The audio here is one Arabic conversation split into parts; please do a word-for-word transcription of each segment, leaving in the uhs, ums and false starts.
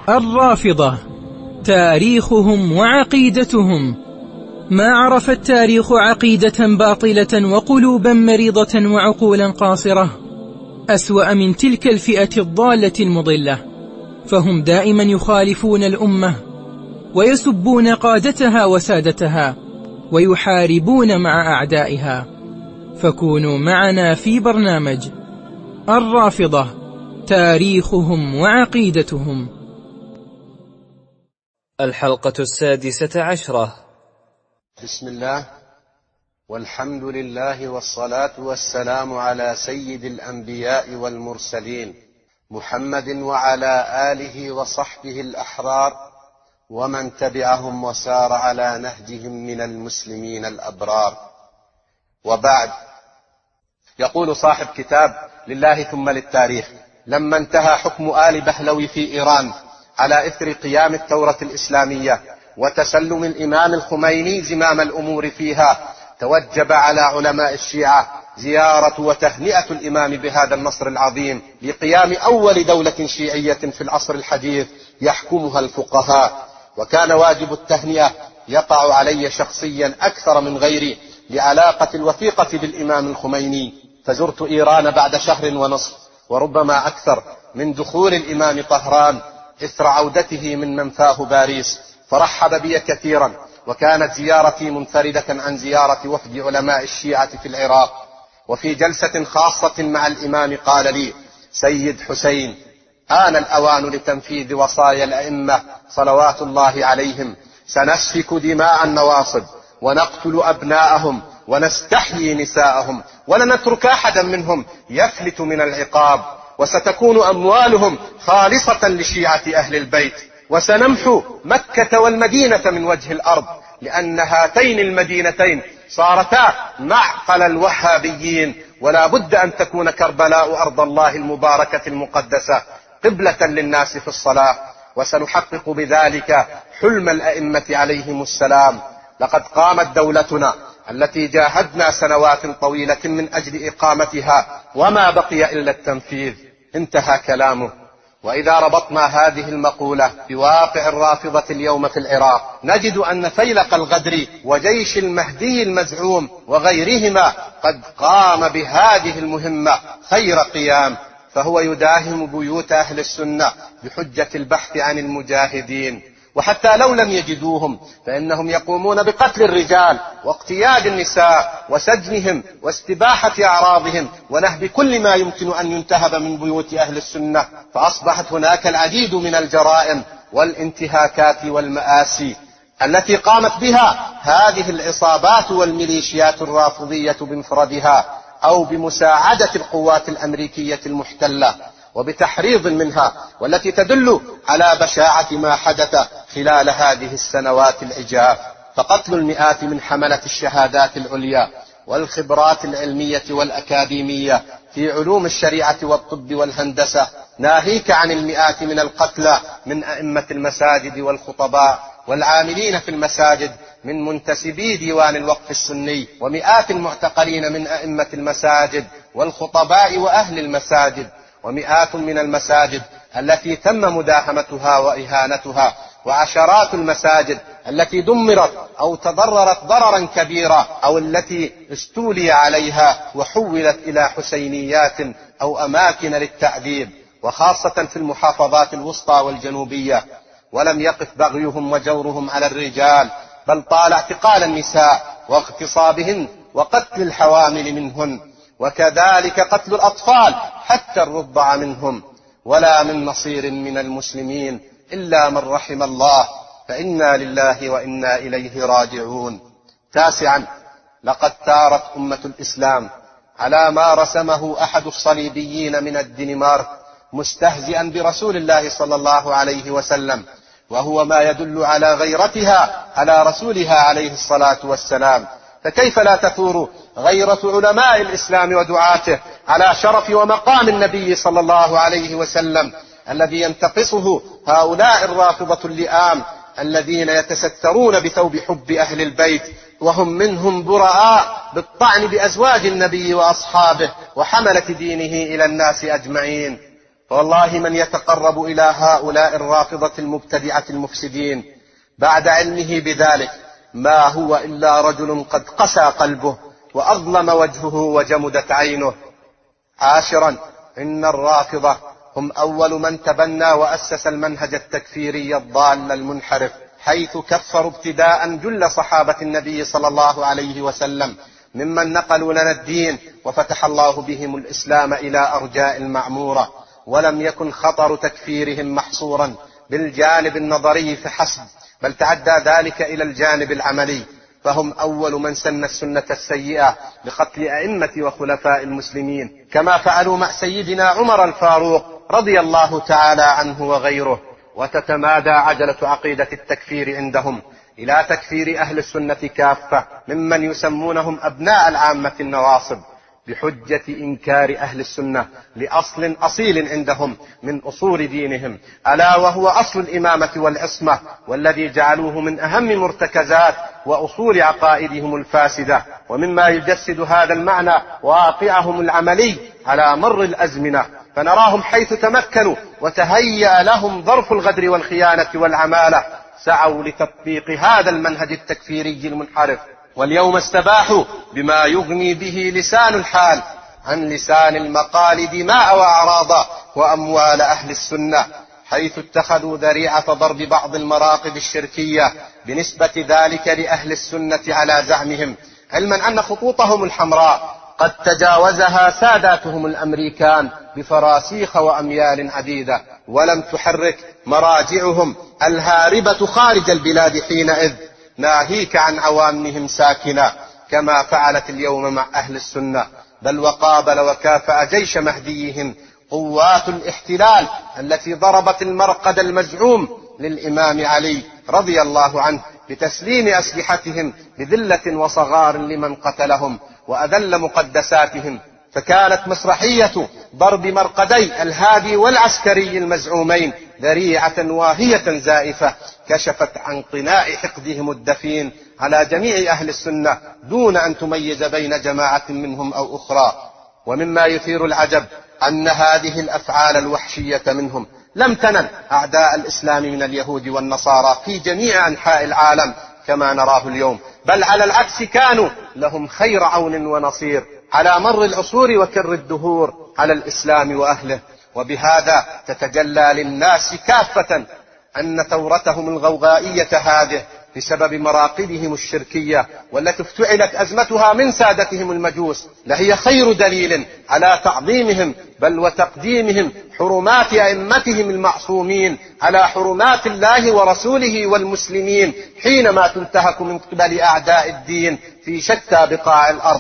الرافضة تاريخهم وعقيدتهم. ما عرف التاريخ عقيدة باطلة وقلوبا مريضة وعقولا قاصرة أسوأ من تلك الفئة الضالة المضلة، فهم دائما يخالفون الأمة ويسبون قادتها وسادتها ويحاربون مع أعدائها. فكونوا معنا في برنامج الرافضة تاريخهم وعقيدتهم. الحلقة السادسة عشرة. بسم الله والحمد لله والصلاة والسلام على سيد الأنبياء والمرسلين محمد وعلى آله وصحبه الأحرار ومن تبعهم وسار على نهجهم من المسلمين الأبرار. وبعد، يقول صاحب كتاب لله ثم للتاريخ: لما انتهى حكم آل بهلوي في إيران على إثر قيام الثورة الإسلامية وتسلم الإمام الخميني زمام الأمور فيها، توجب على علماء الشيعة زيارة وتهنئة الإمام بهذا النصر العظيم لقيام أول دولة شيعية في العصر الحديث يحكمها الفقهاء. وكان واجب التهنئة يقع علي شخصيا أكثر من غيري لعلاقة الوثيقة بالإمام الخميني، فزرت إيران بعد شهر ونصف وربما أكثر من دخول الإمام طهران إثر عودته من منفاه باريس، فرحب بي كثيرا، وكانت زيارتي منفردة عن زيارة وفد علماء الشيعة في العراق. وفي جلسة خاصة مع الإمام قال لي: سيد حسين، آن الأوان لتنفيذ وصايا الأئمة صلوات الله عليهم، سنسفك دماء النواصب ونقتل أبناءهم ونستحيي نساءهم، ولن نترك أحدا منهم يفلت من العقاب، وستكون أموالهم خالصة لشيعة أهل البيت، وسنمحو مكة والمدينة من وجه الأرض، لأن هاتين المدينتين صارتا معقل الوهابيين، ولا بد أن تكون كربلاء أرض الله المباركة المقدسة قبلة للناس في الصلاة، وسنحقق بذلك حلم الأئمة عليهم السلام. لقد قامت دولتنا التي جاهدنا سنوات طويلة من أجل إقامتها، وما بقي إلا التنفيذ. انتهى كلامه. وإذا ربطنا هذه المقولة بواقع الرافضة اليوم في العراق، نجد أن فيلق الغدر وجيش المهدي المزعوم وغيرهما قد قام بهذه المهمة خير قيام، فهو يداهم بيوت أهل السنة بحجة البحث عن المجاهدين، وحتى لو لم يجدوهم فإنهم يقومون بقتل الرجال واقتياد النساء وسجنهم واستباحة أعراضهم ونهب كل ما يمكن أن ينتهب من بيوت أهل السنة. فأصبحت هناك العديد من الجرائم والانتهاكات والمآسي التي قامت بها هذه العصابات والميليشيات الرافضية بمفردها أو بمساعدة القوات الأمريكية المحتلة وبتحريض منها، والتي تدل على بشاعة ما حدث خلال هذه السنوات العجاف. فقتل المئات من حملة الشهادات العليا والخبرات العلمية والأكاديمية في علوم الشريعة والطب والهندسة، ناهيك عن المئات من القتلى من أئمة المساجد والخطباء والعاملين في المساجد من منتسبي ديوان الوقف السني، ومئات المعتقلين من أئمة المساجد والخطباء وأهل المساجد، ومئات من المساجد التي تم مداهمتها وإهانتها، وعشرات المساجد التي دمرت أو تضررت ضررا كبيرا، أو التي استولي عليها وحولت إلى حسينيات أو أماكن للتعذيب، وخاصة في المحافظات الوسطى والجنوبية. ولم يقف بغيهم وجورهم على الرجال، بل طال اعتقال النساء واغتصابهن وقتل الحوامل منهن، وكذلك قتل الأطفال حتى الرضع منهم. ولا من نصير من المسلمين إلا من رحم الله، فإنا لله وإنا إليه راجعون. تاسعا، لقد ثارت أمة الإسلام على ما رسمه أحد الصليبيين من الدنمارك مستهزئا برسول الله صلى الله عليه وسلم، وهو ما يدل على غيرتها على رسولها عليه الصلاة والسلام. فكيف لا تثور غيرة علماء الإسلام ودعاته على شرف ومقام النبي صلى الله عليه وسلم الذي ينتقصه هؤلاء الرافضة اللئام الذين يتسترون بثوب حب أهل البيت، وهم منهم براء بالطعن بأزواج النبي وأصحابه وحملة دينه إلى الناس أجمعين. فوالله من يتقرب إلى هؤلاء الرافضة المبتدعة المفسدين بعد علمه بذلك ما هو إلا رجل قد قسى قلبه وأظلم وجهه وجمدت عينه. عاشرا، إن الرافضة هم أول من تبنى وأسس المنهج التكفيري الضال المنحرف، حيث كفروا ابتداء جل صحابة النبي صلى الله عليه وسلم ممن نقلوا لنا الدين وفتح الله بهم الإسلام إلى أرجاء المعمورة. ولم يكن خطر تكفيرهم محصورا بالجانب النظري فحسب، بل تعدى ذلك إلى الجانب العملي، فهم أول من سن السنة السيئة لقتل أئمة وخلفاء المسلمين، كما فعلوا مع سيدنا عمر الفاروق رضي الله تعالى عنه وغيره. وتتمادى عجلة عقيدة التكفير عندهم إلى تكفير أهل السنة كافة ممن يسمونهم أبناء العامة النواصب، بحجة إنكار أهل السنة لأصل أصيل عندهم من أصول دينهم، ألا وهو أصل الإمامة والعصمة، والذي جعلوه من أهم مرتكزات وأصول عقائدهم الفاسدة. ومما يجسد هذا المعنى واقعهم العملي على مر الأزمنة، فنراهم حيث تمكنوا وتهيأ لهم ظرف الغدر والخيانة والعمالة سعوا لتطبيق هذا المنهج التكفيري المنحرف، واليوم استباحوا بما يغني به لسان الحال عن لسان المقال دماء وأعراض وأموال أهل السنة، حيث اتخذوا ذريعة ضرب بعض المراقب الشركية بنسبة ذلك لأهل السنة على زعمهم، علما أن خطوطهم الحمراء قد تجاوزها ساداتهم الأمريكان بفراسيخ وأميال عديدة، ولم تحرك مراجعهم الهاربة خارج البلاد حينئذ، ناهيك عن عوامهم ساكنة كما فعلت اليوم مع أهل السنة، بل وقابل وكافأ جيش مهديهم قوات الاحتلال التي ضربت المرقد المزعوم للإمام علي رضي الله عنه بتسليم أسلحتهم بذلة وصغار لمن قتلهم وأذل مقدساتهم. فكانت مسرحية ضرب مرقدي الهادي والعسكري المزعومين ذريعة واهية زائفة كشفت عن قناع حقدهم الدفين على جميع أهل السنة دون أن تميز بين جماعة منهم أو أخرى. ومما يثير العجب أن هذه الأفعال الوحشية منهم لم تنل أعداء الإسلام من اليهود والنصارى في جميع أنحاء العالم كما نراه اليوم، بل على العكس كانوا لهم خير عون ونصير على مر العصور وكر الدهور على الإسلام وأهله. وبهذا تتجلى للناس كافة أن ثورتهم الغوغائية هذه بسبب مراقدهم الشركية والتي افتعلت أزمتها من سادتهم المجوس لهي خير دليل على تعظيمهم بل وتقديمهم حرمات أئمتهم المعصومين على حرمات الله ورسوله والمسلمين حينما تنتهك من قبل أعداء الدين في شتى بقاع الأرض.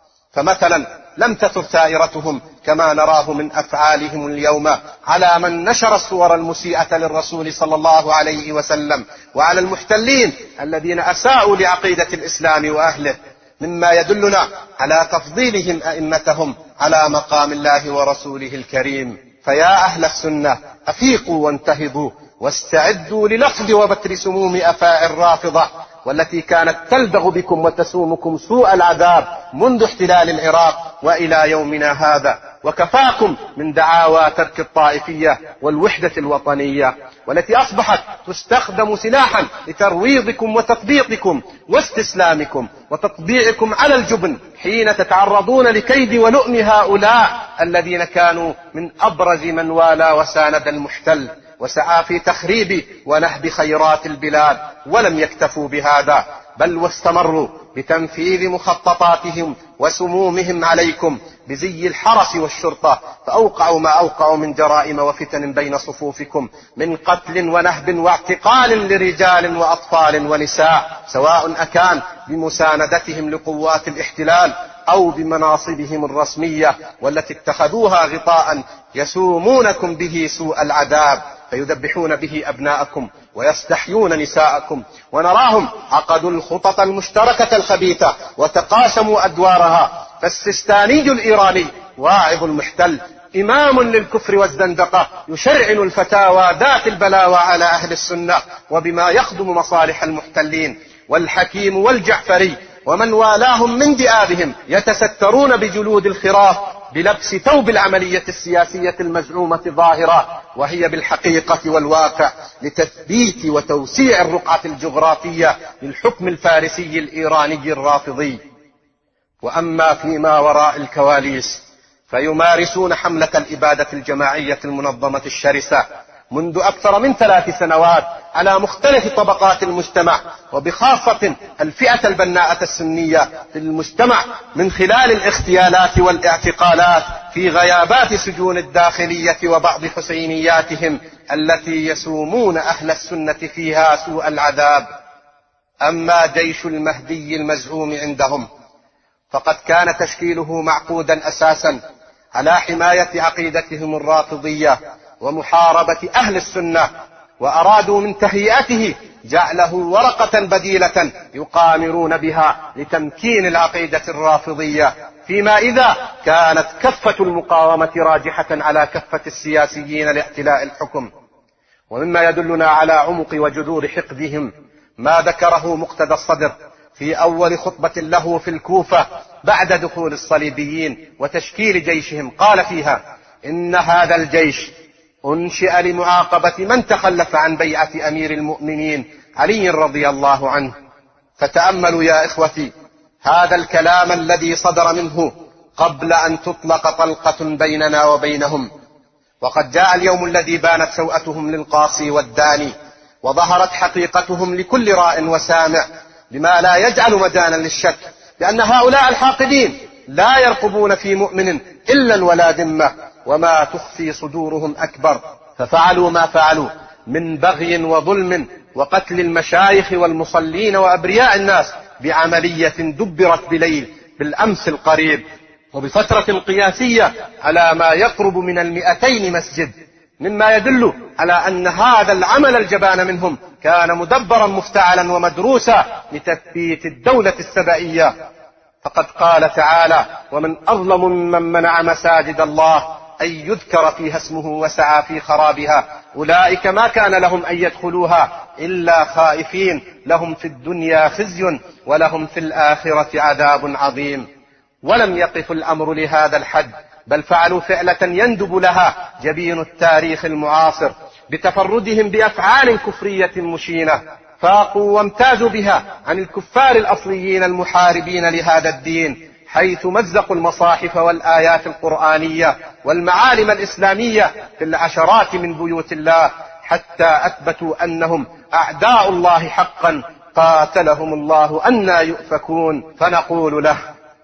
فمثلا لم تثر ثائرتهم كما نراه من أفعالهم اليوم على من نشر الصور المسيئة للرسول صلى الله عليه وسلم وعلى المحتلين الذين أساءوا لعقيدة الإسلام وأهله، مما يدلنا على تفضيلهم أئمتهم على مقام الله ورسوله الكريم. فيا أهل السنة أفيقوا وانتهضوا واستعدوا للفظ وبتر سموم أفاعي الرافضة والتي كانت تلدغ بكم وتسومكم سوء العذاب منذ احتلال العراق وإلى يومنا هذا. وكفاكم من دعاوى ترك الطائفية والوحدة الوطنية والتي أصبحت تستخدم سلاحا لترويضكم وتطبيقكم واستسلامكم وتطبيعكم على الجبن حين تتعرضون لكيد ولؤم هؤلاء الذين كانوا من أبرز من والى وساند المحتل وسعى في تخريب ونهب خيرات البلاد. ولم يكتفوا بهذا بل واستمروا بتنفيذ مخططاتهم وسمومهم عليكم بزي الحرس والشرطة، فأوقعوا ما أوقعوا من جرائم وفتن بين صفوفكم من قتل ونهب واعتقال لرجال وأطفال ونساء، سواء أكان بمساندتهم لقوات الاحتلال أو بمناصبهم الرسمية والتي اتخذوها غطاء يسومونكم به سوء العذاب، فيذبحون به أبناءكم ويستحيون نساءكم. ونراهم عقدوا الخطط المشتركة الخبيثة وتقاسموا أدوارها. فالسيستاني الإيراني واعظ المحتل إمام للكفر والزندقة يشرعن الفتاوى ذات البلاوى على أهل السنة وبما يخدم مصالح المحتلين. والحكيم والجعفري ومن والاهم من ذئابهم يتسترون بجلود الخراف بلبس ثوب العملية السياسية المزعومة ظاهرة، وهي بالحقيقة والواقع لتثبيت وتوسيع الرقعة الجغرافية للحكم الفارسي الإيراني الرافضي. وأما فيما وراء الكواليس فيمارسون حملة الإبادة الجماعية المنظمة الشرسة منذ أكثر من ثلاث سنوات على مختلف طبقات المجتمع، وبخاصة الفئة البناءة السنية في المجتمع، من خلال الاغتيالات والاعتقالات في غيابات سجون الداخلية وبعض حسينياتهم التي يسومون أهل السنة فيها سوء العذاب. أما جيش المهدي المزعوم عندهم فقد كان تشكيله معقودا أساسا على حماية عقيدتهم الرافضية ومحاربة أهل السنة، وأرادوا من تهيئته جعله ورقة بديلة يقامرون بها لتمكين العقيدة الرافضية، فيما إذا كانت كفة المقاومة راجحة على كفة السياسيين لاعتلاء الحكم. ومما يدلنا على عمق وجذور حقدهم ما ذكره مقتدى الصدر في أول خطبة له في الكوفة بعد دخول الصليبيين وتشكيل جيشهم، قال فيها: إن هذا الجيش أنشئ لمعاقبة من تخلف عن بيعة أمير المؤمنين علي رضي الله عنه. فتأملوا يا إخوتي هذا الكلام الذي صدر منه قبل أن تطلق طلقة بيننا وبينهم، وقد جاء اليوم الذي بانت سوءتهم للقاصي والداني، وظهرت حقيقتهم لكل راء وسامع، بما لا يجعل مجالا للشك لأن هؤلاء الحاقدين لا يرقبون في مؤمن إلا ولا ذمة، وما تخفي صدورهم أكبر، ففعلوا ما فعلوا من بغي وظلم وقتل المشايخ والمصلين وأبرياء الناس بعملية دبرت بليل بالأمس القريب، وبفترة قياسية على ما يقرب من المئتين مسجد، مما يدل على أن هذا العمل الجبان منهم كان مدبرا مفتعلا ومدروسا لتثبيت الدولة السبائية. فقد قال تعالى: ومن أظلم ممن منع مساجد الله أن يذكر فيها اسمه وسعى في خرابها أولئك ما كان لهم أن يدخلوها إلا خائفين لهم في الدنيا خزي ولهم في الآخرة عذاب عظيم. ولم يقف الأمر لهذا الحد، بل فعلوا فعلة يندب لها جبين التاريخ المعاصر بتفردهم بأفعال كفرية مشينة، فاقوا وامتازوا بها عن الكفار الأصليين المحاربين لهذا الدين، حيث مزقوا المصاحف والآيات القرآنية والمعالم الإسلامية في العشرات من بيوت الله، حتى أثبتوا أنهم أعداء الله حقا قاتلهم الله أنى يؤفكون. فنقول له: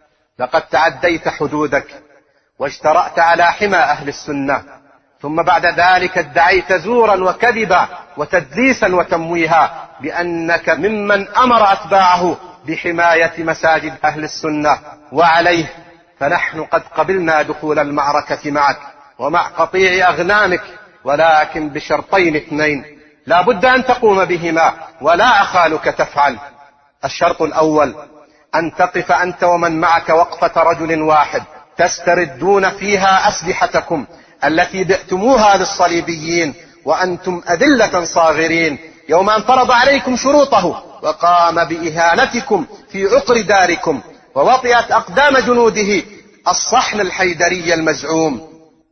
لقد تعديت حدودك واجترأت على حمى أهل السنة، ثم بعد ذلك ادعيت زورا وكذبا وتدليسا وتمويها بأنك ممن أمر أتباعه بحماية مساجد أهل السنة. وعليه فنحن قد قبلنا دخول المعركة معك ومع قطيع أغنامك، ولكن بشرطين اثنين لا بد أن تقوم بهما ولا أخالك تفعل. الشرط الأول أن تقف أنت ومن معك وقفة رجل واحد تستردون فيها أسلحتكم التي بعتموها للصليبيين وأنتم أذلة صاغرين، يوم أن فرض عليكم شروطه وقام بإهانتكم في عقر داركم ووطئت أقدام جنوده الصحن الحيدري المزعوم.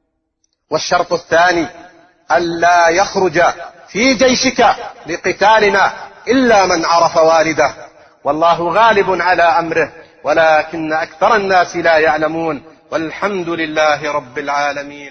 والشرط الثاني ألا يخرج في جيشك لقتالنا إلا من عرف والده، والله غالب على أمره ولكن أكثر الناس لا يعلمون، والحمد لله رب العالمين.